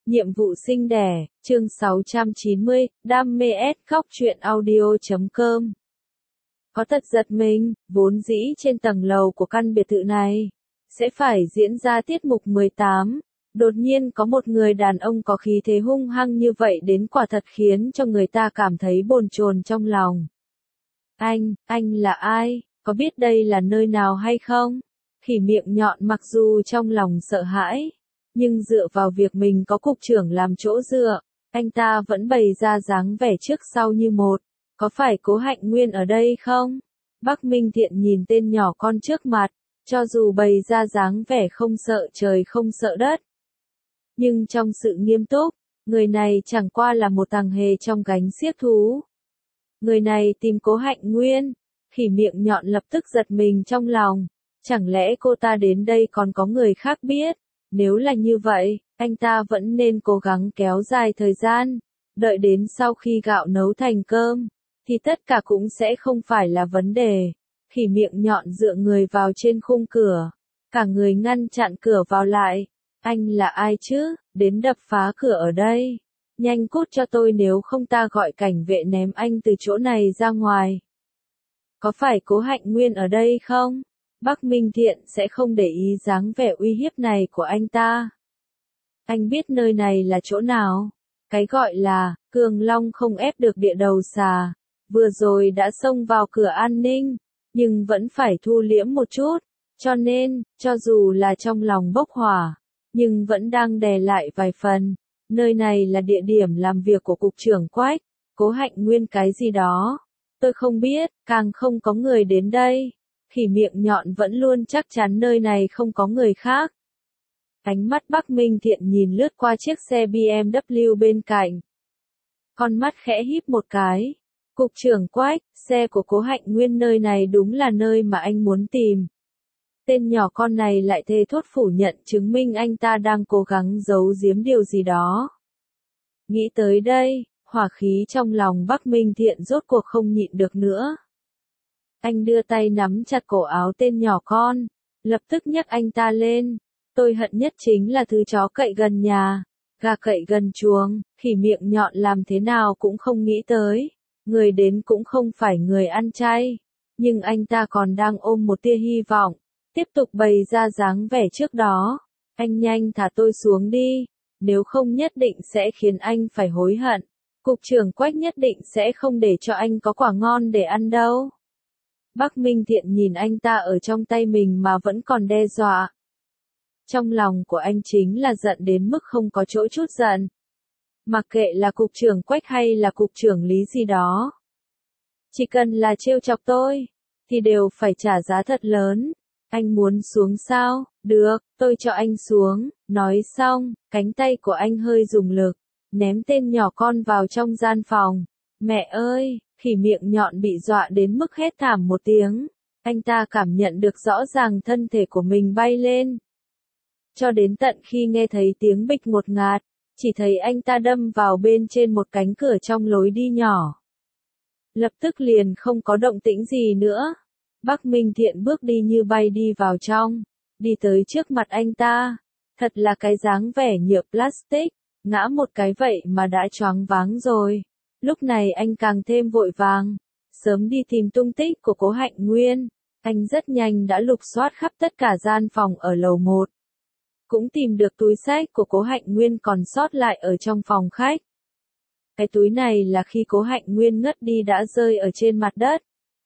Nhiệm vụ sinh đẻ, chương 690, đam mê S khóc chuyện audio.com. Có thật giật mình, vốn dĩ trên tầng lầu của căn biệt thự này sẽ phải diễn ra tiết mục 18. Đột nhiên có một người đàn ông có khí thế hung hăng như vậy đến quả thật khiến cho người ta cảm thấy bồn chồn trong lòng. Anh là ai? Có biết đây là nơi nào hay không? Khỉ miệng nhọn mặc dù trong lòng sợ hãi, nhưng dựa vào việc mình có cục trưởng làm chỗ dựa, anh ta vẫn bày ra dáng vẻ trước sau như một. Có phải Cố Hạnh Nguyên ở đây không? Bắc Minh Thiện nhìn tên nhỏ con trước mặt, cho dù bày ra dáng vẻ không sợ trời không sợ đất, nhưng trong sự nghiêm túc, người này chẳng qua là một tàng hề trong gánh xiếc thú. Người này tìm Cố Hạnh Nguyên, khỉ miệng nhọn lập tức giật mình trong lòng. Chẳng lẽ cô ta đến đây còn có người khác biết? Nếu là như vậy, anh ta vẫn nên cố gắng kéo dài thời gian, đợi đến sau khi gạo nấu thành cơm, thì tất cả cũng sẽ không phải là vấn đề. Khỉ miệng nhọn dựa người vào trên khung cửa, cả người ngăn chặn cửa vào lại. Anh là ai chứ, đến đập phá cửa ở đây? Nhanh cút cho tôi nếu không ta gọi cảnh vệ ném anh từ chỗ này ra ngoài. Có phải Cố Hạnh Nguyên ở đây không? Bắc Minh Thiện sẽ không để ý dáng vẻ uy hiếp này của anh ta. Anh biết nơi này là chỗ nào? Cái gọi là, Cường Long không ép được địa đầu xà. Vừa rồi đã xông vào cửa an ninh, nhưng vẫn phải thu liễm một chút. Cho nên, cho dù là trong lòng bốc hỏa, nhưng vẫn đang đè lại vài phần. Nơi này là địa điểm làm việc của cục trưởng Quách, Cố Hạnh Nguyên cái gì đó. Tôi không biết, càng không có người đến đây. Khỉ miệng nhọn vẫn luôn chắc chắn nơi này không có người khác. Ánh mắt Bắc Minh Thiện nhìn lướt qua chiếc xe BMW bên cạnh. Con mắt khẽ híp một cái. Cục trưởng Quách, xe của Cố Hạnh Nguyên nơi này đúng là nơi mà anh muốn tìm. Tên nhỏ con này lại thề thốt phủ nhận chứng minh anh ta đang cố gắng giấu giếm điều gì đó. Nghĩ tới đây, hỏa khí trong lòng Bắc Minh Thiện rốt cuộc không nhịn được nữa. Anh đưa tay nắm chặt cổ áo tên nhỏ con, lập tức nhấc anh ta lên. Tôi hận nhất chính là thứ chó cậy gần nhà, gà cậy gần chuồng. Khỉ miệng nhọn làm thế nào cũng không nghĩ tới, người đến cũng không phải người ăn chay. Nhưng anh ta còn đang ôm một tia hy vọng, tiếp tục bày ra dáng vẻ trước đó. Anh nhanh thả tôi xuống đi, nếu không nhất định sẽ khiến anh phải hối hận. Cục trưởng Quách nhất định sẽ không để cho anh có quả ngon để ăn đâu. Bắc Minh Thiện nhìn anh ta ở trong tay mình mà vẫn còn đe dọa. Trong lòng của anh chính là giận đến mức không có chỗ chút giận. Mặc kệ là cục trưởng Quách hay là cục trưởng Lý gì đó, chỉ cần là trêu chọc tôi, thì đều phải trả giá thật lớn. Anh muốn xuống sao? Được, tôi cho anh xuống. Nói xong, cánh tay của anh hơi dùng lực, ném tên nhỏ con vào trong gian phòng. Mẹ ơi! Khỉ miệng nhọn bị dọa đến mức hét thảm một tiếng. Anh ta cảm nhận được rõ ràng thân thể của mình bay lên. Cho đến tận khi nghe thấy tiếng bịch ngột ngạt, chỉ thấy anh ta đâm vào bên trên một cánh cửa trong lối đi nhỏ. Lập tức liền không có động tĩnh gì nữa. Bắc Minh Thiện bước đi như bay đi vào trong, đi tới trước mặt anh ta. Thật là cái dáng vẻ nhựa plastic, ngã một cái vậy mà đã choáng váng rồi. Lúc này anh càng thêm vội vàng, sớm đi tìm tung tích của Cố Hạnh Nguyên. Anh rất nhanh đã lục soát khắp tất cả gian phòng ở lầu 1. Cũng tìm được túi xách của Cố Hạnh Nguyên còn sót lại ở trong phòng khách. Cái túi này là khi Cố Hạnh Nguyên ngất đi đã rơi ở trên mặt đất.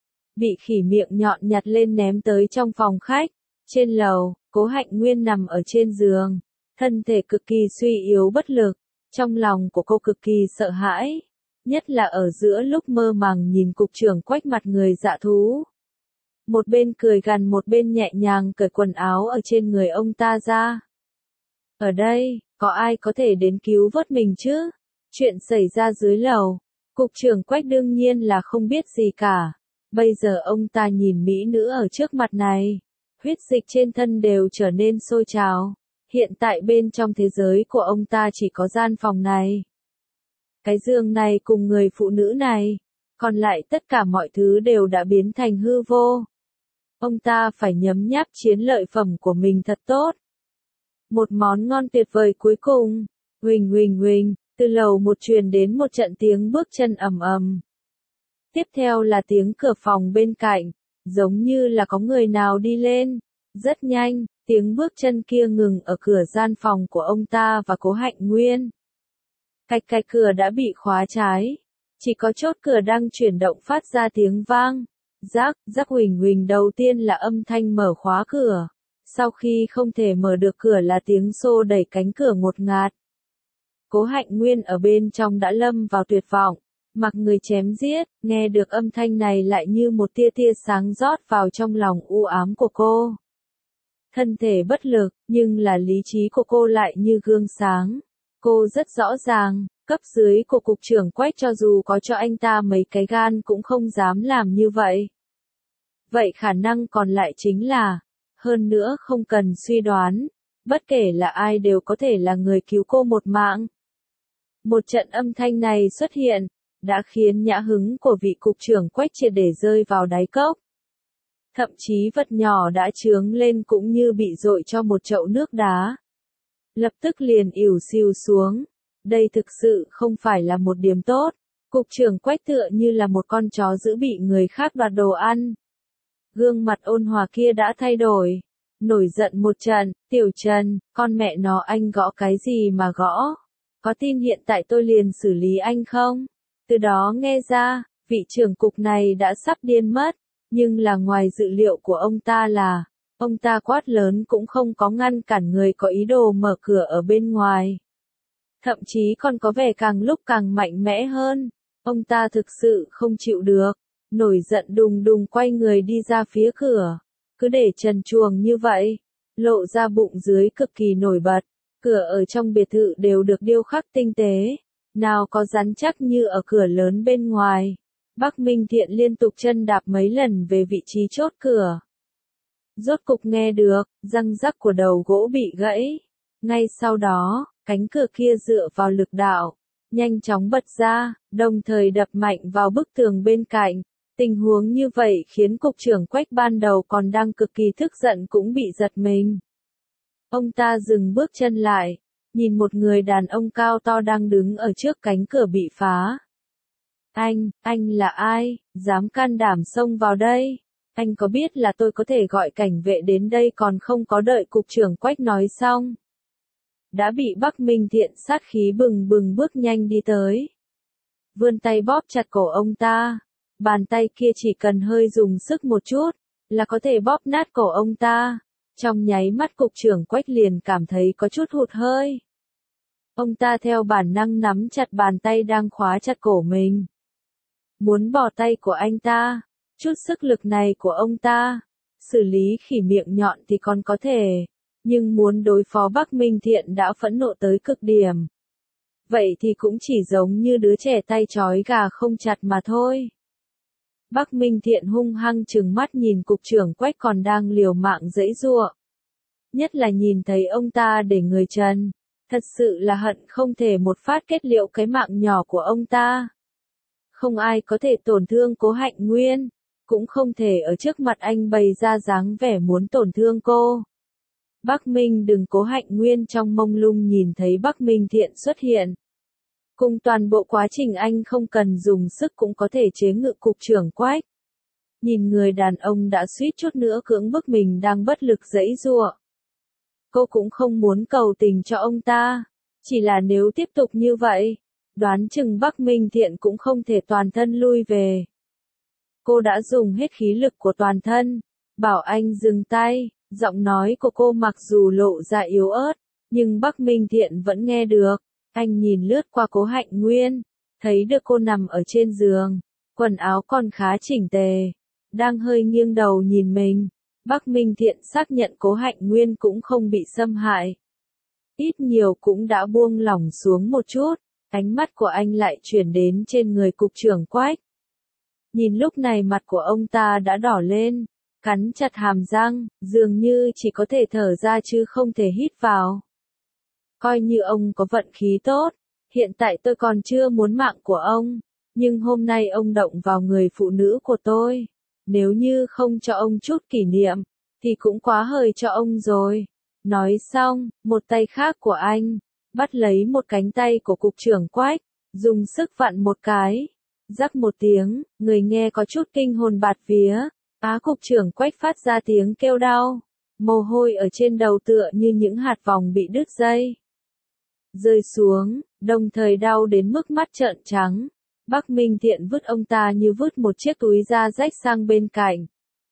Bị khỉ miệng nhọn nhặt lên ném tới trong phòng khách. Trên lầu, Cố Hạnh Nguyên nằm ở trên giường, thân thể cực kỳ suy yếu bất lực. Trong lòng của cô cực kỳ sợ hãi. Nhất là ở giữa lúc mơ màng nhìn cục trưởng Quách mặt người dạ thú. Một bên cười gằn một bên nhẹ nhàng cởi quần áo ở trên người ông ta ra. Ở đây, có ai có thể đến cứu vớt mình chứ? Chuyện xảy ra dưới lầu, cục trưởng Quách đương nhiên là không biết gì cả. Bây giờ ông ta nhìn mỹ nữ ở trước mặt này, huyết dịch trên thân đều trở nên sôi trào. Hiện tại bên trong thế giới của ông ta chỉ có gian phòng này, cái giường này cùng người phụ nữ này, còn lại tất cả mọi thứ đều đã biến thành hư vô. Ông ta phải nhấm nháp chiến lợi phẩm của mình thật tốt. Một món ngon tuyệt vời cuối cùng, Huỳnh huỳnh huỳnh, từ lầu một truyền đến một trận tiếng bước chân ầm ầm. Tiếp theo là tiếng cửa phòng bên cạnh, giống như là có người nào đi lên. Rất nhanh, tiếng bước chân kia ngừng ở cửa gian phòng của ông ta và Cố Hạnh Nguyên. Cạch cạch, cửa đã bị khóa trái. Chỉ có chốt cửa đang chuyển động phát ra tiếng vang. Rắc, rắc, huỳnh huỳnh, đầu tiên là âm thanh mở khóa cửa. Sau khi không thể mở được cửa là tiếng xô đẩy cánh cửa ngột ngạt. Cố Hạnh Nguyên ở bên trong đã lâm vào tuyệt vọng. Mặc người chém giết, nghe được âm thanh này lại như một tia tia sáng rót vào trong lòng u ám của cô. Thân thể bất lực, nhưng là lý trí của cô lại như gương sáng. Cô rất rõ ràng, cấp dưới của cục trưởng Quách cho dù có cho anh ta mấy cái gan cũng không dám làm như vậy. Vậy khả năng còn lại chính là, hơn nữa không cần suy đoán, bất kể là ai đều có thể là người cứu cô một mạng. Một trận âm thanh này xuất hiện, đã khiến nhã hứng của vị cục trưởng Quách triệt để rơi vào đáy cốc. Thậm chí vật nhỏ đã chướng lên cũng như bị dội cho một chậu nước đá. Lập tức liền ỉu xìu xuống. Đây thực sự không phải là một điểm tốt. Cục trưởng Quách tựa như là một con chó dữ bị người khác đoạt đồ ăn. Gương mặt ôn hòa kia đã thay đổi. Nổi giận một trận, Tiểu Trần, con mẹ nó anh gõ cái gì mà gõ? Có tin hiện tại tôi liền xử lý anh không? Từ đó nghe ra, vị trưởng cục này đã sắp điên mất. Nhưng là ngoài dự liệu của ông ta là, ông ta quát lớn cũng không có ngăn cản người có ý đồ mở cửa ở bên ngoài. Thậm chí còn có vẻ càng lúc càng mạnh mẽ hơn. Ông ta thực sự không chịu được, nổi giận đùng đùng quay người đi ra phía cửa. Cứ để trần truồng như vậy, lộ ra bụng dưới cực kỳ nổi bật. Cửa ở trong biệt thự đều được điêu khắc tinh tế, nào có rắn chắc như ở cửa lớn bên ngoài. Bắc Minh Thiện liên tục chân đạp mấy lần về vị trí chốt cửa. Rốt cục nghe được, răng rắc của đầu gỗ bị gãy. Ngay sau đó, cánh cửa kia dựa vào lực đạo, nhanh chóng bật ra, đồng thời đập mạnh vào bức tường bên cạnh. Tình huống như vậy khiến cục trưởng Quách ban đầu còn đang cực kỳ tức giận cũng bị giật mình. Ông ta dừng bước chân lại, nhìn một người đàn ông cao to đang đứng ở trước cánh cửa bị phá. Anh là ai, dám can đảm xông vào đây? Anh có biết là tôi có thể gọi cảnh vệ đến đây còn không có đợi cục trưởng Quách nói xong? Đã bị Bắc Minh Thiện sát khí bừng bừng bước nhanh đi tới. Vươn tay bóp chặt cổ ông ta. Bàn tay kia chỉ cần hơi dùng sức một chút, là có thể bóp nát cổ ông ta. Trong nháy mắt cục trưởng Quách liền cảm thấy có chút hụt hơi. Ông ta theo bản năng nắm chặt bàn tay đang khóa chặt cổ mình. Muốn bỏ tay của anh ta, chút sức lực này của ông ta, xử lý khỉ miệng nhọn thì còn có thể, nhưng muốn đối phó Bắc Minh Thiện đã phẫn nộ tới cực điểm. Vậy thì cũng chỉ giống như đứa trẻ tay trói gà không chặt mà thôi. Bắc Minh Thiện hung hăng trừng mắt nhìn cục trưởng Quách còn đang liều mạng giãy giụa. Nhất là nhìn thấy ông ta để người trần, thật sự là hận không thể một phát kết liễu cái mạng nhỏ của ông ta. Không ai có thể tổn thương Cố Hạnh Nguyên, cũng không thể ở trước mặt anh bày ra dáng vẻ muốn tổn thương cô. Bắc Minh đừng Cố Hạnh Nguyên trong mông lung nhìn thấy Bắc Minh Thiện xuất hiện. Cùng toàn bộ quá trình anh không cần dùng sức cũng có thể chế ngự cục trưởng Quách. Nhìn người đàn ông đã suýt chút nữa cưỡng bức mình đang bất lực giãy giụa. Cô cũng không muốn cầu tình cho ông ta, chỉ là nếu tiếp tục như vậy, đoán chừng Bắc Minh Thiện cũng không thể toàn thân lui về. Cô đã dùng hết khí lực của toàn thân, bảo anh dừng tay, giọng nói của cô mặc dù lộ ra yếu ớt, nhưng Bắc Minh Thiện vẫn nghe được. Anh nhìn lướt qua Cố Hạnh Nguyên, thấy được cô nằm ở trên giường, quần áo còn khá chỉnh tề, đang hơi nghiêng đầu nhìn mình. Bắc Minh Thiện xác nhận Cố Hạnh Nguyên cũng không bị xâm hại. Ít nhiều cũng đã buông lỏng xuống một chút, ánh mắt của anh lại chuyển đến trên người cục trưởng Quách. Nhìn lúc này mặt của ông ta đã đỏ lên, cắn chặt hàm răng, dường như chỉ có thể thở ra chứ không thể hít vào. Coi như ông có vận khí tốt, hiện tại tôi còn chưa muốn mạng của ông, nhưng hôm nay ông động vào người phụ nữ của tôi. Nếu như không cho ông chút kỷ niệm, thì cũng quá hời cho ông rồi. Nói xong, một tay khác của anh, bắt lấy một cánh tay của cục trưởng Quách, dùng sức vặn một cái. Rắc một tiếng, người nghe có chút kinh hồn bạt vía. Cục trưởng Quách phát ra tiếng kêu đau. Mồ hôi ở trên đầu tựa như những hạt vòng bị đứt dây rơi xuống, đồng thời đau đến mức mắt trợn trắng. Bắc Minh Thiện vứt ông ta như vứt một chiếc túi da rách sang bên cạnh.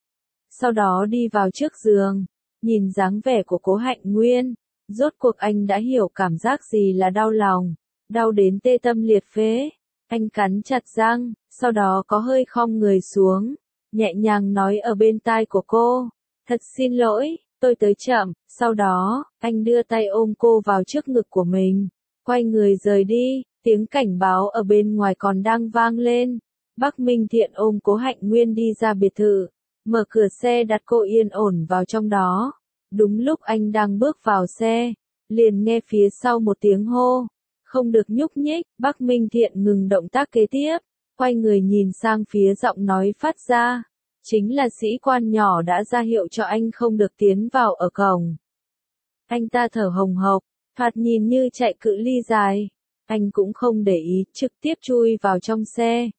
Sau đó đi vào trước giường, nhìn dáng vẻ của Cố Hạnh Nguyên, rốt cuộc anh đã hiểu cảm giác gì là đau lòng, đau đến tê tâm liệt phế. Anh cắn chặt răng, sau đó có hơi khom người xuống, nhẹ nhàng nói ở bên tai của cô, thật xin lỗi, tôi tới chậm. Sau đó, anh đưa tay ôm cô vào trước ngực của mình, quay người rời đi. Tiếng cảnh báo ở bên ngoài còn đang vang lên. Bắc Minh Thiện ôm Cố Hạnh Nguyên đi ra biệt thự, mở cửa xe đặt cô yên ổn vào trong đó. Đúng lúc anh đang bước vào xe, liền nghe phía sau một tiếng hô, không được nhúc nhích. Bắc Minh Thiện ngừng động tác kế tiếp, quay người nhìn sang phía giọng nói phát ra. Chính là sĩ quan nhỏ đã ra hiệu cho anh không được tiến vào ở cổng. Anh ta thở hồng hộc, thoạt nhìn như chạy cự ly dài. Anh cũng không để ý, trực tiếp chui vào trong xe.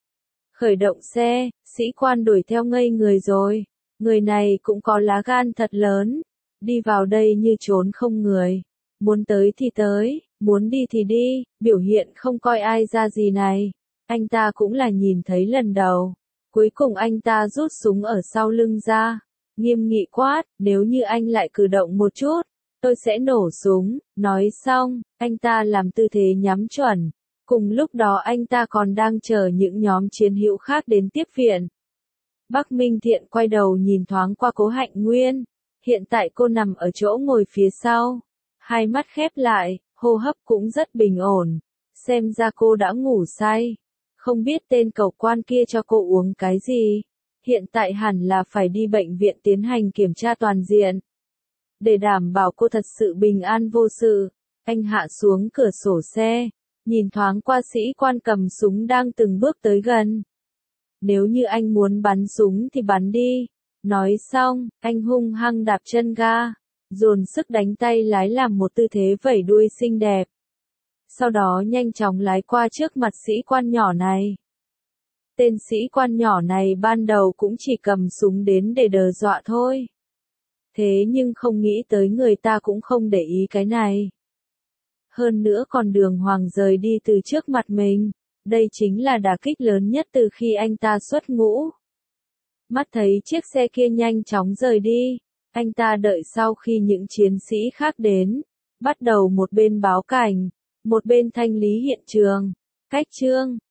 Khởi động xe, sĩ quan đuổi theo ngây người rồi. Người này cũng có lá gan thật lớn. Đi vào đây như trốn không người. Muốn tới thì tới, muốn đi thì đi, biểu hiện không coi ai ra gì này. Anh ta cũng là nhìn thấy lần đầu. Cuối cùng anh ta rút súng ở sau lưng ra. Nghiêm nghị quát, nếu như anh lại cử động một chút, tôi sẽ nổ súng. Nói xong, anh ta làm tư thế nhắm chuẩn. Cùng lúc đó anh ta còn đang chờ những nhóm chiến hữu khác đến tiếp viện. Bắc Minh Thiện quay đầu nhìn thoáng qua Cố Hạnh Nguyên. Hiện tại cô nằm ở chỗ ngồi phía sau. Hai mắt khép lại, hô hấp cũng rất bình ổn. Xem ra cô đã ngủ say. Không biết tên cẩu quan kia cho cô uống cái gì. Hiện tại hẳn là phải đi bệnh viện tiến hành kiểm tra toàn diện. Để đảm bảo cô thật sự bình an vô sự, anh hạ xuống cửa sổ xe, nhìn thoáng qua sĩ quan cầm súng đang từng bước tới gần. Nếu như anh muốn bắn súng thì bắn đi. Nói xong, anh hung hăng đạp chân ga, dồn sức đánh tay lái làm một tư thế vẩy đuôi xinh đẹp. Sau đó nhanh chóng lái qua trước mặt sĩ quan nhỏ này. Tên sĩ quan nhỏ này ban đầu cũng chỉ cầm súng đến để đe dọa thôi. Thế nhưng không nghĩ tới người ta cũng không để ý cái này. Hơn nữa còn đường hoàng rời đi từ trước mặt mình. Đây chính là đả kích lớn nhất từ khi anh ta xuất ngũ. Mắt thấy chiếc xe kia nhanh chóng rời đi, anh ta đợi sau khi những chiến sĩ khác đến, bắt đầu một bên báo cảnh, một bên thanh lý hiện trường. Cách chương